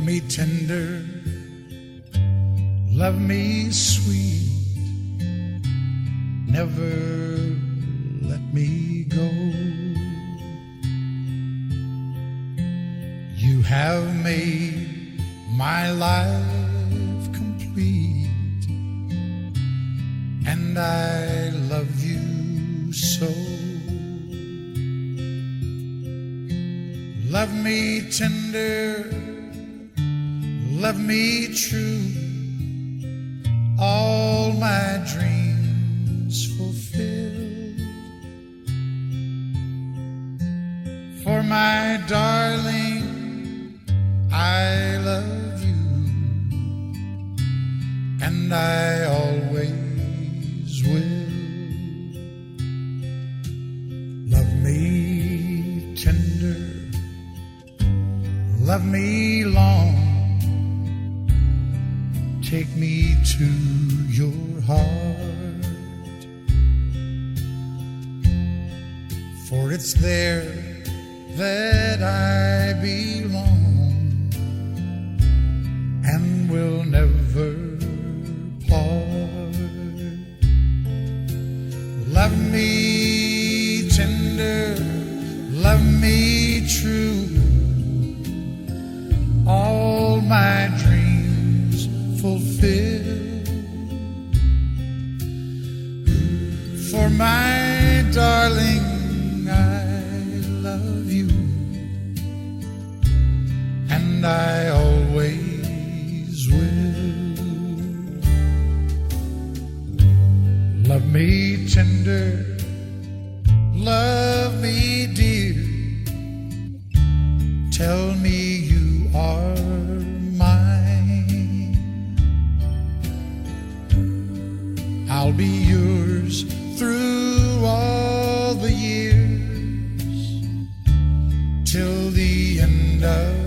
me tender, love me sweet, never let me go. You have made my life complete, and I love you so. Love me tender, love me true, all my dreams fulfilled. For my darling, I love you, and I always will. Love me tender, love me long, take me to your heart, for it's there that I belong and will never part. Love me tender, love me true, all my dreams fulfilled. For my darling, I love you, and I always will. Love me tender, love me dear, tell me you are mine. I'll be yours through all the years, till the end of